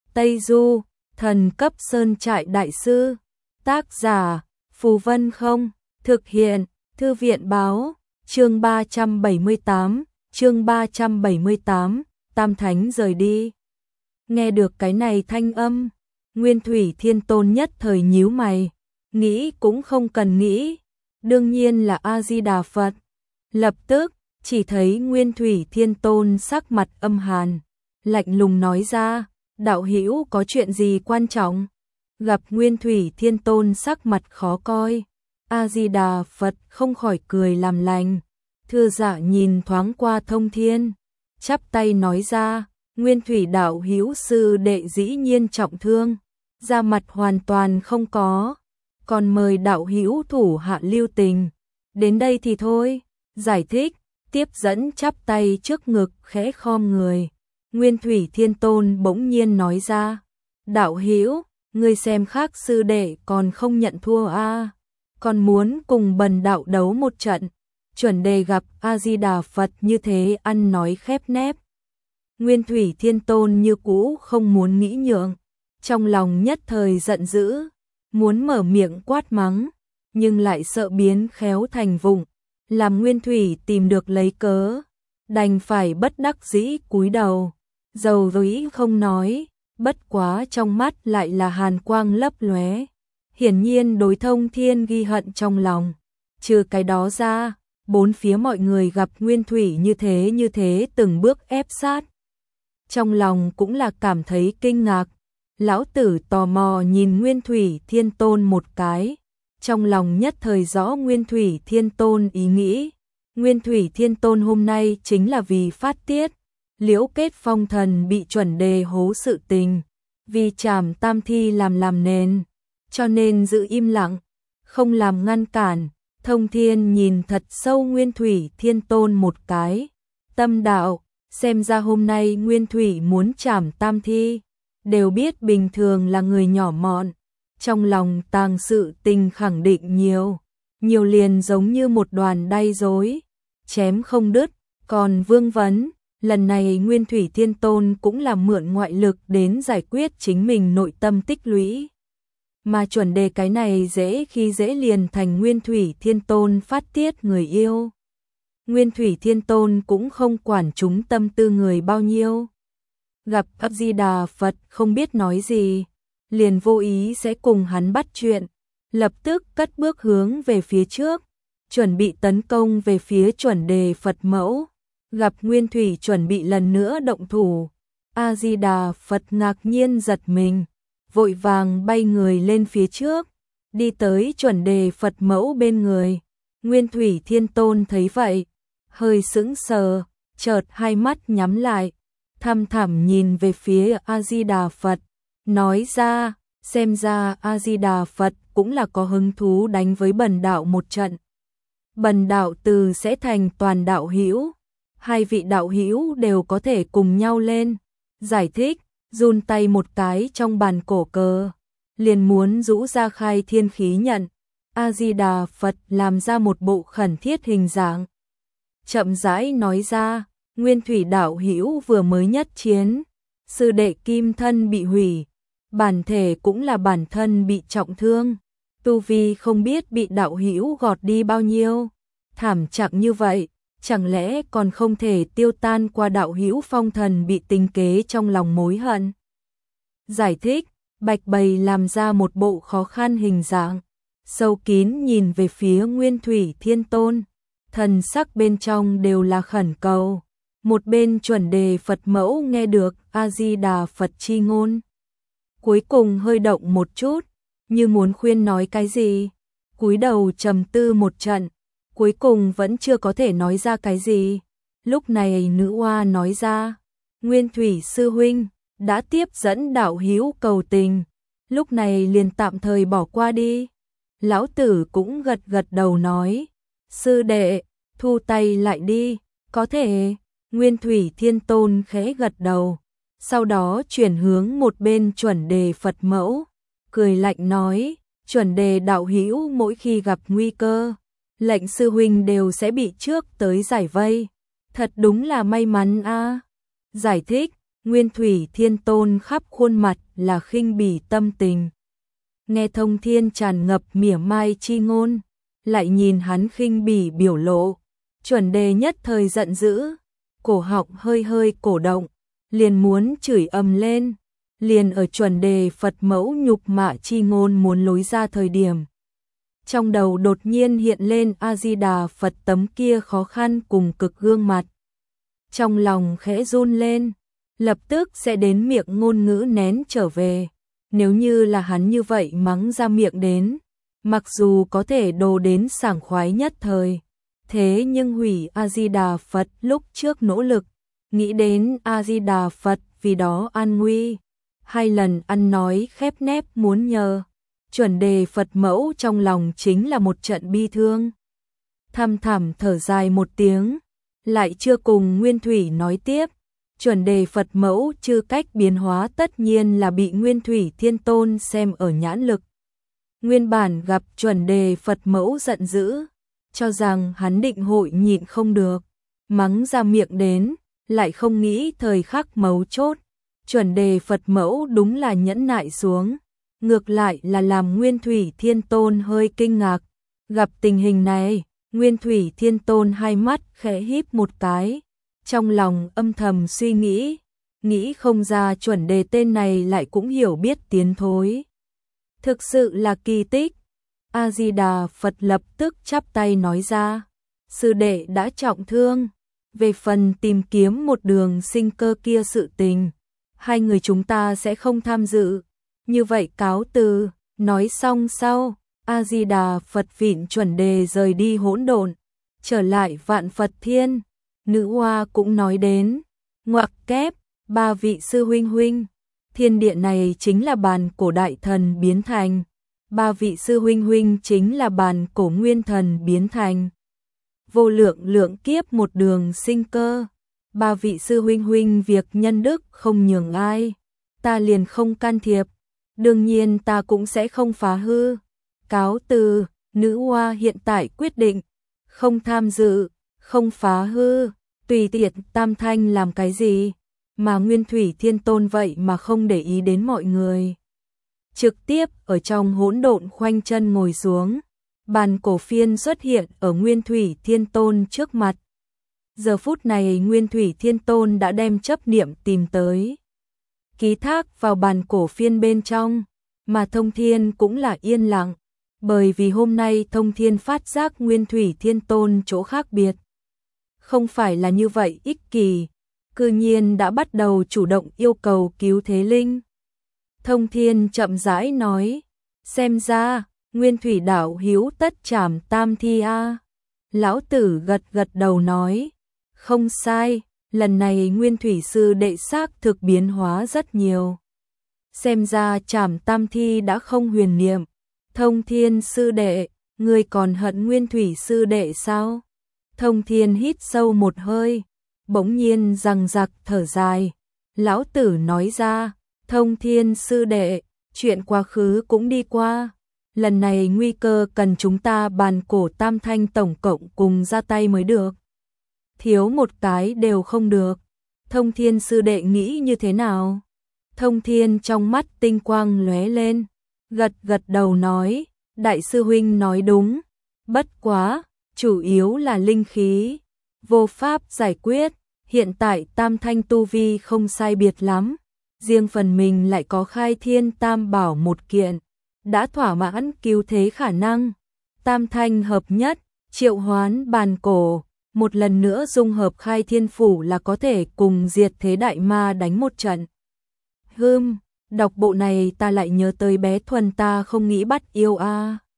Tây Du, thần cấp sơn trại đại sư. Tác giả, Phù Vân Không. Thực hiện, Thư viện Báo. Chương 378, chương 378, Tam Thánh rời đi. Nghe được cái này thanh âm, Nguyên Thủy Thiên Tôn nhất thời nhíu mày, nghĩ cũng không cần nghĩ, đương nhiên là A-di-đà Phật. Lập tức, chỉ thấy Nguyên Thủy Thiên Tôn sắc mặt âm hàn, lạnh lùng nói ra, đạo hữu có chuyện gì quan trọng? Gặp Nguyên Thủy Thiên Tôn sắc mặt khó coi, A-di-đà Phật không khỏi cười làm lành, thưa dạ nhìn thoáng qua Thông Thiên, chắp tay nói ra, Nguyên Thủy đạo hữu sư đệ dĩ nhiên trọng thương, da mặt hoàn toàn không có, còn mời đạo hữu thủ hạ lưu tình. Đến đây thì thôi, giải thích, tiếp dẫn chắp tay trước ngực khẽ khom người. Nguyên Thủy Thiên Tôn bỗng nhiên nói ra, đạo hữu, ngươi xem khác sư đệ còn không nhận thua a, còn muốn cùng bần đạo đấu một trận. Chuẩn đề gặp A-di-đà Phật như thế ăn nói khép nép. Nguyên Thủy Thiên Tôn như cũ không muốn nghĩ nhượng, trong lòng nhất thời giận dữ, muốn mở miệng quát mắng, nhưng lại sợ biến khéo thành vụng, làm Nguyên Thủy tìm được lấy cớ, đành phải bất đắc dĩ cúi đầu, dầu dĩ không nói, bất quá trong mắt lại là hàn quang lấp lóe, hiển nhiên đối Thông Thiên ghi hận trong lòng. Trừ cái đó ra, bốn phía mọi người gặp Nguyên Thủy như thế từng bước ép sát, trong lòng cũng là cảm thấy kinh ngạc. Lão tử tò mò nhìn Nguyên Thủy Thiên Tôn một cái, trong lòng nhất thời rõ Nguyên Thủy Thiên Tôn ý nghĩ. Nguyên Thủy Thiên Tôn hôm nay chính là vì phát tiết, Liễu Kết Phong thần bị chuẩn đề hố sự tình, vì trảm tam thi làm nền, cho nên giữ im lặng, không làm ngăn cản. Thông Thiên nhìn thật sâu Nguyên Thủy Thiên Tôn một cái, tâm đạo, xem ra hôm nay Nguyên Thủy muốn trảm tam thi, đều biết bình thường là người nhỏ mọn, trong lòng tàng sự tình khẳng định nhiều liền giống như một đoàn đay rối, chém không đứt. Còn vương vấn, lần này Nguyên Thủy Thiên Tôn cũng là mượn ngoại lực đến giải quyết chính mình nội tâm tích lũy. Mà chuẩn đề cái này dễ khi dễ liền thành Nguyên Thủy Thiên Tôn phát tiết người yêu. Nguyên Thủy Thiên Tôn cũng không quản chúng tâm tư người bao nhiêu. Gặp A-di-đà Phật không biết nói gì, liền vô ý sẽ cùng hắn bắt chuyện, lập tức cất bước hướng về phía trước, chuẩn bị tấn công về phía chuẩn đề Phật mẫu. Gặp Nguyên Thủy chuẩn bị lần nữa động thủ, A-di-đà Phật ngạc nhiên giật mình, vội vàng bay người lên phía trước, đi tới chuẩn đề Phật mẫu bên người. Nguyên Thủy Thiên Tôn thấy vậy, hơi sững sờ, chợt hai mắt nhắm lại, thăm thẳm nhìn về phía A-di-đà Phật, nói ra, xem ra A-di-đà Phật cũng là có hứng thú đánh với bần đạo một trận. Bần đạo từ sẽ thành toàn đạo hữu, hai vị đạo hữu đều có thể cùng nhau lên. Giải thích, run tay một cái trong bàn cổ cờ, liền muốn rũ ra khai thiên khí nhận. A-di-đà Phật làm ra một bộ khẩn thiết hình dạng, chậm rãi nói ra, Nguyên Thủy đạo hữu vừa mới nhất chiến, sư đệ kim thân bị hủy, bản thể cũng là bản thân bị trọng thương, tu vi không biết bị đạo hữu gọt đi bao nhiêu, thảm trạng như vậy, chẳng lẽ còn không thể tiêu tan qua đạo hữu phong thần bị tính kế trong lòng mối hận. Giải thích, Bạch Bầy làm ra một bộ khó khăn hình dạng, sâu kín nhìn về phía Nguyên Thủy Thiên Tôn, thần sắc bên trong đều là khẩn cầu. Một bên chuẩn đề Phật mẫu nghe được A-di-đà Phật chi ngôn, cuối cùng hơi động một chút, như muốn khuyên nói cái gì, cúi đầu trầm tư một trận, cuối cùng vẫn chưa có thể nói ra cái gì. Lúc này nữ oa nói ra, Nguyên Thủy sư huynh đã tiếp dẫn đạo hữu cầu tình, lúc này liền tạm thời bỏ qua đi. Lão tử cũng gật gật đầu nói, sư đệ, thu tay lại đi, có thể. Nguyên Thủy Thiên Tôn khẽ gật đầu, sau đó chuyển hướng một bên chuẩn đề Phật mẫu, cười lạnh nói, chuẩn đề đạo hữu mỗi khi gặp nguy cơ, lệnh sư huynh đều sẽ bị trước tới giải vây, thật đúng là may mắn a. Giải thích, Nguyên Thủy Thiên Tôn khắp khuôn mặt là khinh bỉ tâm tình. Nghe Thông Thiên tràn ngập mỉa mai chi ngôn, lại nhìn hắn khinh bỉ biểu lộ, Chuẩn Đề nhất thời giận dữ, cổ họng hơi hơi cổ động, liền muốn chửi ầm lên, liền ở Chuẩn Đề Phật mẫu nhục mạ chi ngôn muốn lối ra thời điểm. Trong đầu đột nhiên hiện lên A-di-đà Phật tấm kia khó khăn cùng cực gương mặt. Trong lòng khẽ run lên, lập tức sẽ đến miệng ngôn ngữ nén trở về. Nếu như là hắn như vậy mắng ra miệng đến, mặc dù có thể đồ đến sảng khoái nhất thời, thế nhưng hủy A-di-đà Phật lúc trước nỗ lực, nghĩ đến A-di-đà Phật vì đó an nguy, 2 lần ăn nói khép nép muốn nhờ. Chuẩn Đề Phật mẫu trong lòng chính là một trận bi thương. Thăm thẳm thở dài một tiếng, lại chưa cùng Nguyên Thủy nói tiếp. Chuẩn Đề Phật mẫu chư cách biến hóa tất nhiên là bị Nguyên Thủy Thiên Tôn xem ở nhãn lực. Nguyên bản gặp Chuẩn Đề Phật mẫu giận dữ, cho rằng hắn định hội nhịn không được, mắng ra miệng đến, lại không nghĩ thời khắc mấu chốt. Chuẩn Đề Phật mẫu đúng là nhẫn nại xuống, ngược lại là làm Nguyên Thủy Thiên Tôn hơi kinh ngạc. Gặp tình hình này, Nguyên Thủy Thiên Tôn hai mắt khẽ híp một cái, trong lòng âm thầm suy nghĩ không ra Chuẩn Đề tên này lại cũng hiểu biết tiến thối. Thực sự là kỳ tích. A-di-đà Phật lập tức chắp tay nói ra, sư đệ đã trọng thương, về phần tìm kiếm một đường sinh cơ kia sự tình, 2 người chúng ta sẽ không tham dự, như vậy cáo từ. Nói xong sau, A-di-đà Phật vịn Chuẩn Đề rời đi hỗn độn, trở lại Vạn Phật Thiên. Nữ hoa cũng nói đến, ngoặc kép, 3 vị sư huynh, thiên địa này chính là bàn cổ đại thần biến thành, 3 vị sư huynh chính là bàn cổ nguyên thần biến thành. Vô lượng lượng kiếp một đường sinh cơ, 3 vị sư huynh việc nhân đức không nhường ai, ta liền không can thiệp, đương nhiên ta cũng sẽ không phá hư. Cáo từ. Nữ hoa hiện tại quyết định, không tham dự, không phá hư, tùy tiện Tam Thanh làm cái gì, mà Nguyên Thủy Thiên Tôn vậy mà không để ý đến mọi người. Trực tiếp ở trong hỗn độn khoanh chân ngồi xuống, bàn cổ phiên xuất hiện ở Nguyên Thủy Thiên Tôn trước mặt. Giờ phút này Nguyên Thủy Thiên Tôn đã đem chấp niệm tìm tới, ký thác vào bàn cổ phiên bên trong, mà Thông Thiên cũng là yên lặng, bởi vì hôm nay Thông Thiên phát giác Nguyên Thủy Thiên Tôn chỗ khác biệt. Không phải là như vậy ích kỷ, cư nhiên đã bắt đầu chủ động yêu cầu cứu thế linh. Thông Thiên chậm rãi nói, xem ra, Nguyên Thủy đạo hiếu tất trảm tam thi a. Lão tử gật gật đầu nói, không sai, lần này Nguyên Thủy sư đệ xác thực biến hóa rất nhiều. Xem ra trảm tam thi đã không huyền niệm. Thông Thiên sư đệ, ngươi còn hận Nguyên Thủy sư đệ sao? Thông Thiên hít sâu một hơi, bỗng nhiên răng rặc thở dài. Lão tử nói ra, Thông Thiên sư đệ, chuyện quá khứ cũng đi qua. Lần này nguy cơ cần chúng ta bàn cổ tam thanh tổng cộng cùng ra tay mới được. Thiếu một cái đều không được. Thông Thiên sư đệ nghĩ như thế nào? Thông Thiên trong mắt tinh quang lóe lên, gật gật đầu nói, đại sư huynh nói đúng, bất quá, chủ yếu là linh khí, vô pháp giải quyết, hiện tại tam thanh tu vi không sai biệt lắm, riêng phần mình lại có khai thiên tam bảo một kiện, đã thỏa mãn cứu thế khả năng, tam thanh hợp nhất, triệu hoán bàn cổ, một lần nữa dung hợp khai thiên phủ là có thể cùng diệt thế đại ma đánh một trận. Đọc bộ này ta lại nhớ tới bé Thuần ta không nghĩ bắt yêu a.